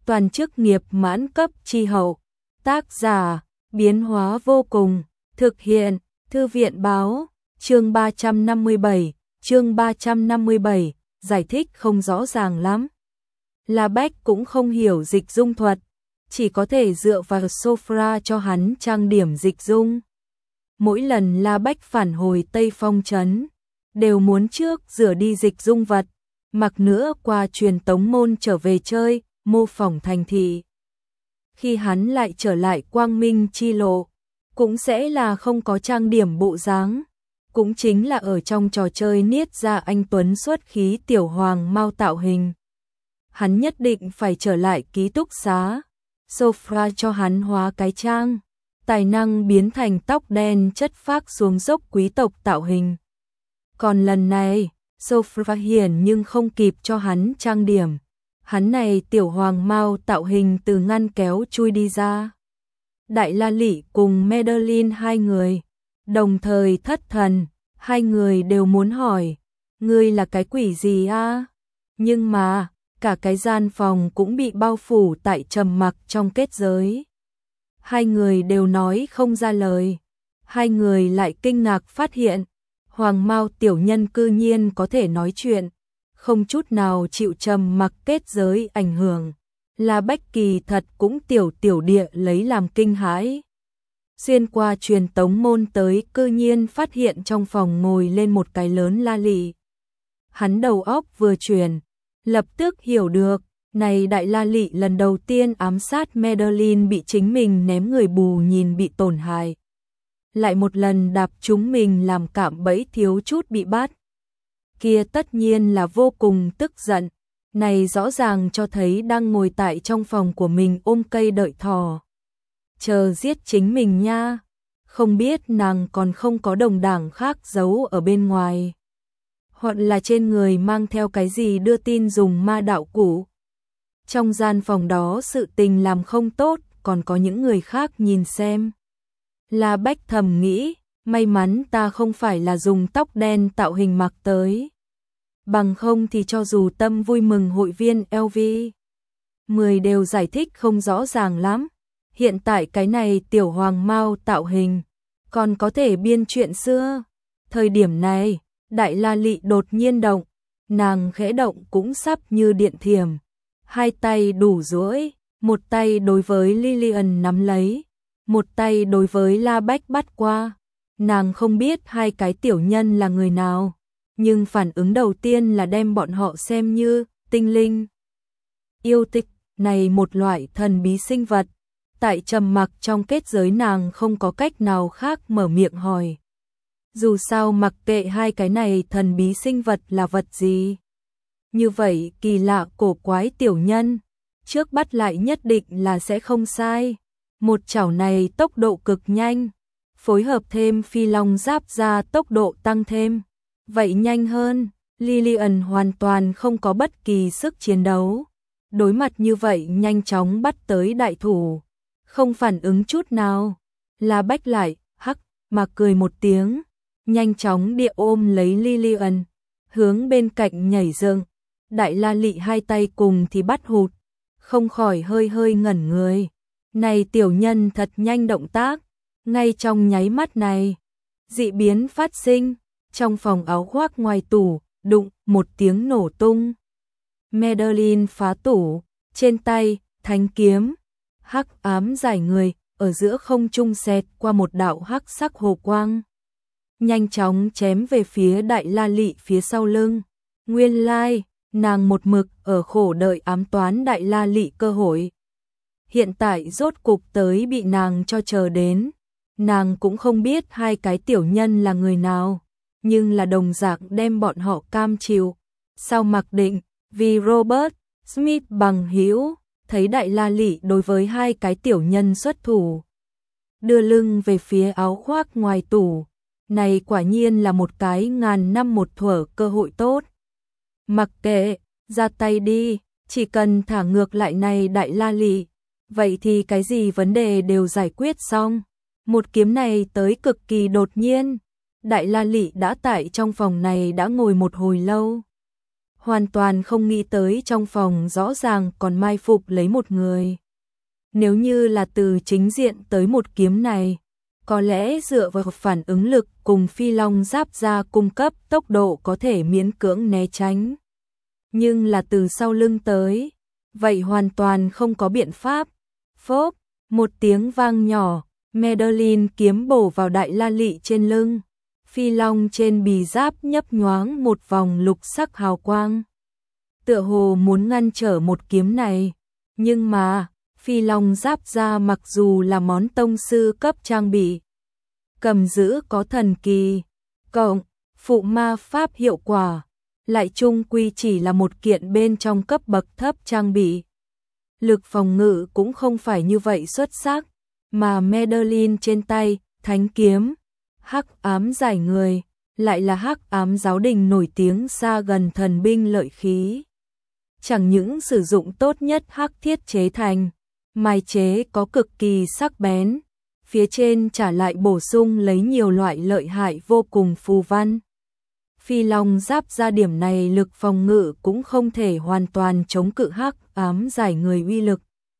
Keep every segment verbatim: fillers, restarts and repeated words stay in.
toàn chức nghiệp mãn cấp chi hậu. Tác giả, biến hóa vô cùng, thực hiện, Thư viện báo, chương ba trăm năm mươi bảy, chương ba trăm năm mươi bảy, giải thích không rõ ràng lắm. La Bách cũng không hiểu dịch dung thuật, chỉ có thể dựa vào Sophia cho hắn trang điểm dịch dung. Mỗi lần La Bách phản hồi Tây Phong trấn, đều muốn trước rửa đi dịch dung vật, mặc nữa qua truyền tống môn trở về chơi, mô phỏng thành thị. Khi hắn lại trở lại Quang Minh chi lộ, cũng sẽ là không có trang điểm bộ dáng, cũng chính là ở trong trò chơi niết ra anh tuấn xuất khí tiểu hoàng mao tạo hình. Hắn nhất định phải trở lại ký túc xá, Sophia cho hắn hóa cái trang, tài năng biến thành tóc đen chất phác xuống dốc quý tộc tạo hình. Còn lần này, Sophia hiển nhưng không kịp cho hắn trang điểm, hắn này tiểu hoàng mao tạo hình từ ngăn kéo chui đi ra. Đại La Lị cùng Madeline hai người, đồng thời thất thần, hai người đều muốn hỏi, ngươi là cái quỷ gì a? Nhưng mà, cả cái gian phòng cũng bị bao phủ tại trầm mặc trong kết giới. Hai người đều nói không ra lời, hai người lại kinh ngạc phát hiện, Hoàng Mao tiểu nhân cư nhiên có thể nói chuyện, không chút nào chịu trầm mặc kết giới ảnh hưởng. La Bách kỳ thật cũng tiểu tiểu địa lấy làm kinh hãi. Xuyên qua truyền tống môn tới cư nhiên phát hiện trong phòng ngồi lên một cái lớn La Lị. Hắn đầu óc vừa chuyển, lập tức hiểu được, này đại La Lị lần đầu tiên ám sát Madeline bị chính mình ném người bù nhìn bị tổn hại. Lại một lần đạp chúng mình làm cạm bẫy thiếu chút bị bắt. Kia tất nhiên là vô cùng tức giận. Này rõ ràng cho thấy đang ngồi tại trong phòng của mình ôm cây đợi thỏ. Chờ giết chính mình nha. Không biết nàng còn không có đồng đảng khác giấu ở bên ngoài. Hoặc là trên người mang theo cái gì đưa tin dùng ma đạo cụ. Trong gian phòng đó sự tình làm không tốt, còn có những người khác nhìn xem. La Bách thầm nghĩ, may mắn ta không phải là dùng tóc đen tạo hình mặc tới. Bằng không thì cho dù tâm vui mừng hội viên lờ vê mười đều giải thích không rõ ràng lắm. Hiện tại cái này tiểu hoàng mao tạo hình, còn có thể biên chuyện xưa. Thời điểm này, Đại La Lị đột nhiên động, nàng khẽ động cũng sắp như điện thiểm. Hai tay đủ duỗi, một tay đối với Lillian nắm lấy, một tay đối với La Bách bắt qua. Nàng không biết hai cái tiểu nhân là người nào, nhưng phản ứng đầu tiên là đem bọn họ xem như tinh linh. Yêu tịch này một loại thần bí sinh vật, tại trầm mặc trong kết giới nàng không có cách nào khác mở miệng hỏi. Dù sao mặc kệ hai cái này thần bí sinh vật là vật gì. Như vậy kỳ lạ cổ quái tiểu nhân, trước bắt lại nhất định là sẽ không sai. Một chảo này tốc độ cực nhanh, phối hợp thêm phi long giáp ra tốc độ tăng thêm. Vậy nhanh hơn, Lillian hoàn toàn không có bất kỳ sức chiến đấu. Đối mặt như vậy nhanh chóng bắt tới đại thủ, không phản ứng chút nào. La Bách lại, hắc, mà cười một tiếng, nhanh chóng địa ôm lấy Lillian, hướng bên cạnh nhảy dựng. Đại La Lị hai tay cùng thì bắt hụt, không khỏi hơi hơi ngẩn người. Này tiểu nhân thật nhanh động tác, ngay trong nháy mắt này, dị biến phát sinh. Trong phòng áo khoác ngoài tủ, đụng, một tiếng nổ tung. Madeline phá tủ, trên tay, thánh kiếm, hắc ám giải người, ở giữa không trung xẹt qua một đạo hắc sắc hồ quang. Nhanh chóng chém về phía Đại La Lị phía sau lưng. Nguyên lai, nàng một mực ở khổ đợi ám toán Đại La Lị cơ hội. Hiện tại rốt cục tới bị nàng cho chờ đến. Nàng cũng không biết hai cái tiểu nhân là người nào, nhưng là đồng dạng đem bọn họ cam chịu. Sau mặc định, vì Robert Smith bằng hữu, thấy Đại La Lị đối với hai cái tiểu nhân xuất thủ, đưa lưng về phía áo khoác ngoài tủ, này quả nhiên là một cái ngàn năm một thuở cơ hội tốt. Mặc kệ, ra tay đi, chỉ cần thả ngược lại này Đại La Lị, vậy thì cái gì vấn đề đều giải quyết xong. Một kiếm này tới cực kỳ đột nhiên. Đại La Lị đã tại trong phòng này đã ngồi một hồi lâu. hoàn toàn không nghĩ tới trong phòng rõ ràng còn mai phục lấy một người. Nếu như là từ chính diện tới một kiếm này, có lẽ dựa vào phản ứng lực cùng phi long giáp ra cung cấp tốc độ có thể miễn cưỡng né tránh. Nhưng là từ sau lưng tới, vậy hoàn toàn không có biện pháp. Phốp, một tiếng vang nhỏ, Madeline kiếm bổ vào đại la lị trên lưng. Phi long trên bì giáp nhấp nhoáng một vòng lục sắc hào quang. Tựa hồ muốn ngăn trở một kiếm này, nhưng mà phi long giáp ra mặc dù là món tông sư cấp trang bị, cầm giữ có thần kỳ, cộng phụ ma pháp hiệu quả, lại chung quy chỉ là một kiện bên trong cấp bậc thấp trang bị. Lực phòng ngự cũng không phải như vậy xuất sắc, mà Madeline trên tay, thánh kiếm, hắc ám giải người, lại là hắc ám giáo đình nổi tiếng xa gần thần binh lợi khí. Chẳng những sử dụng tốt nhất hắc thiết chế thành, mài chế có cực kỳ sắc bén, phía trên trả lại bổ sung lấy nhiều loại lợi hại vô cùng phù văn. Phi long giáp ra điểm này lực phòng ngự cũng không thể hoàn toàn chống cự hắc ám giải người uy lực.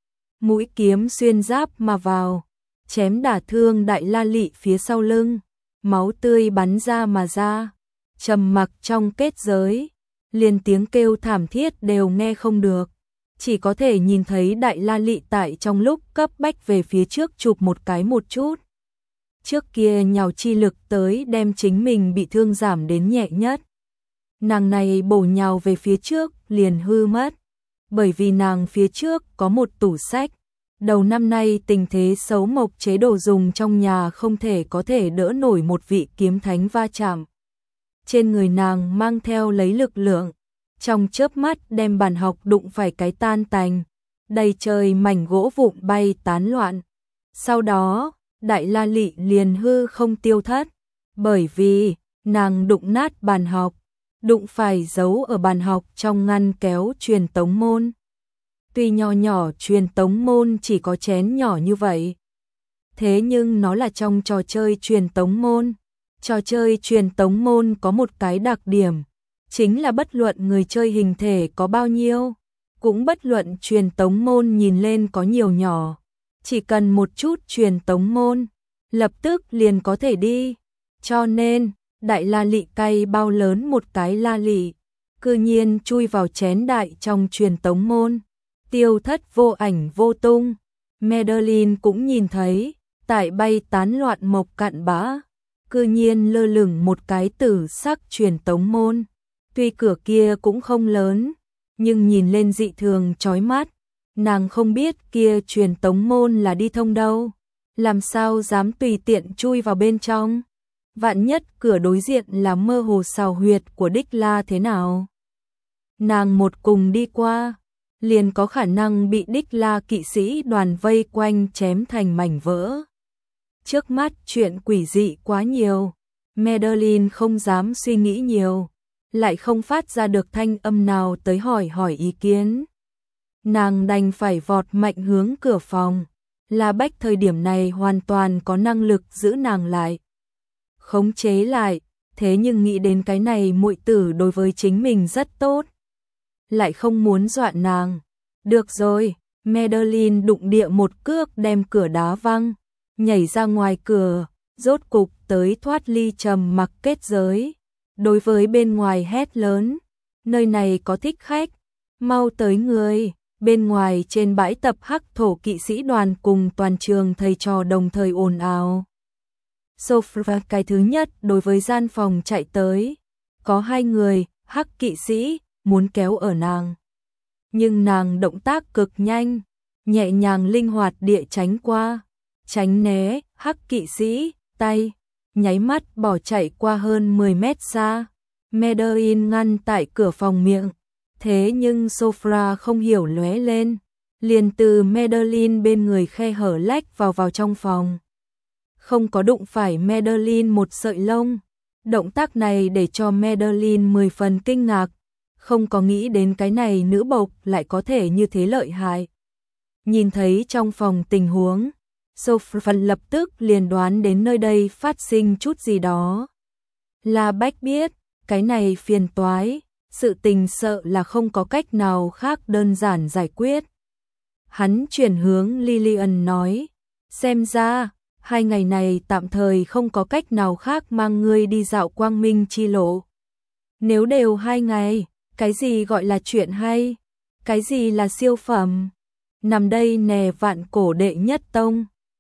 Mũi kiếm xuyên giáp mà vào, chém đả thương đại la lị phía sau lưng, máu tươi bắn ra mà ra, trầm mặc trong kết giới, liền tiếng kêu thảm thiết đều nghe không được, chỉ có thể nhìn thấy đại la lị tại trong lúc cấp bách về phía trước chụp một cái một chút. Trước kia nhào chi lực tới đem chính mình bị thương giảm đến nhẹ nhất. Nàng này bổ nhào về phía trước liền hư mất, bởi vì nàng phía trước có một tủ sách. Đầu năm nay tình thế xấu mộc chế đồ dùng trong nhà không thể có thể đỡ nổi một vị kiếm thánh va chạm. Trên người nàng mang theo lấy lực lượng, trong chớp mắt đem bàn học đụng phải cái tan tành, đầy trời mảnh gỗ vụn bay tán loạn. Sau đó, đại la lị liền hư không tiêu thất, bởi vì nàng đụng nát bàn học, đụng phải giấu ở bàn học trong ngăn kéo truyền tống môn. Tuy nho nhỏ truyền tống môn chỉ có chén nhỏ như vậy, thế nhưng nó là trong trò chơi truyền tống môn. Trò chơi truyền tống môn có một cái đặc điểm, chính là bất luận người chơi hình thể có bao nhiêu, cũng bất luận truyền tống môn nhìn lên có nhiều nhỏ, chỉ cần một chút truyền tống môn, lập tức liền có thể đi. Cho nên, đại la lị cay bao lớn một cái la lị, cư nhiên chui vào chén đại trong truyền tống môn, tiêu thất vô ảnh vô tung. Madeline cũng nhìn thấy, tại bay tán loạn mộc cạn bã, cư nhiên lơ lửng một cái tử sắc truyền tống môn. Tuy cửa kia cũng không lớn, nhưng nhìn lên dị thường chói mắt. Nàng không biết kia truyền tống môn là đi thông đâu, làm sao dám tùy tiện chui vào bên trong. Vạn nhất cửa đối diện là mơ hồ sào huyệt của Đích La thế nào? Nàng một cùng đi qua, liền có khả năng bị Đích La kỵ sĩ đoàn vây quanh chém thành mảnh vỡ. Trước mắt chuyện quỷ dị quá nhiều, Madeline không dám suy nghĩ nhiều, lại không phát ra được thanh âm nào tới hỏi hỏi ý kiến. Nàng đành phải vọt mạnh hướng cửa phòng, La Bách thời điểm này hoàn toàn có năng lực giữ nàng lại, khống chế lại, thế nhưng nghĩ đến cái này muội tử đối với chính mình rất tốt, lại không muốn dọa nàng. Được rồi, Madeline đụng địa một cước đem cửa đá văng, nhảy ra ngoài cửa, rốt cục tới thoát ly trầm mặc kết giới. Đối với bên ngoài hét lớn, nơi này có thích khách, mau tới người. Bên ngoài trên bãi tập hắc thổ kỵ sĩ đoàn cùng toàn trường thầy trò đồng thời ồn ào. Sophia cái thứ nhất đối với gian phòng chạy tới, có hai người, hắc kỵ sĩ, muốn kéo ở nàng. Nhưng nàng động tác cực nhanh, nhẹ nhàng linh hoạt địa tránh qua, tránh né, hắc kỵ sĩ, tay, nháy mắt bỏ chạy qua hơn mười mét xa. Madeline ngăn tại cửa phòng miệng, thế nhưng Sophia không hiểu lóe lên, liền từ Madeline bên người khe hở lách vào vào trong phòng. Không có đụng phải Madeline một sợi lông, động tác này để cho Madeline mười phần kinh ngạc, không có nghĩ đến cái này nữ bộc lại có thể như thế lợi hại. Nhìn thấy trong phòng tình huống, Sophia lập tức liền đoán đến nơi đây phát sinh chút gì đó. La Bách biết, cái này phiền toái, sự tình sợ là không có cách nào khác đơn giản giải quyết. Hắn chuyển hướng Lillian nói, xem ra, hai ngày này tạm thời không có cách nào khác mang ngươi đi dạo quang minh chi lộ. Nếu đều hai ngày, cái gì gọi là chuyện hay? Cái gì là siêu phẩm? Nằm đây nè vạn cổ đệ nhất tông.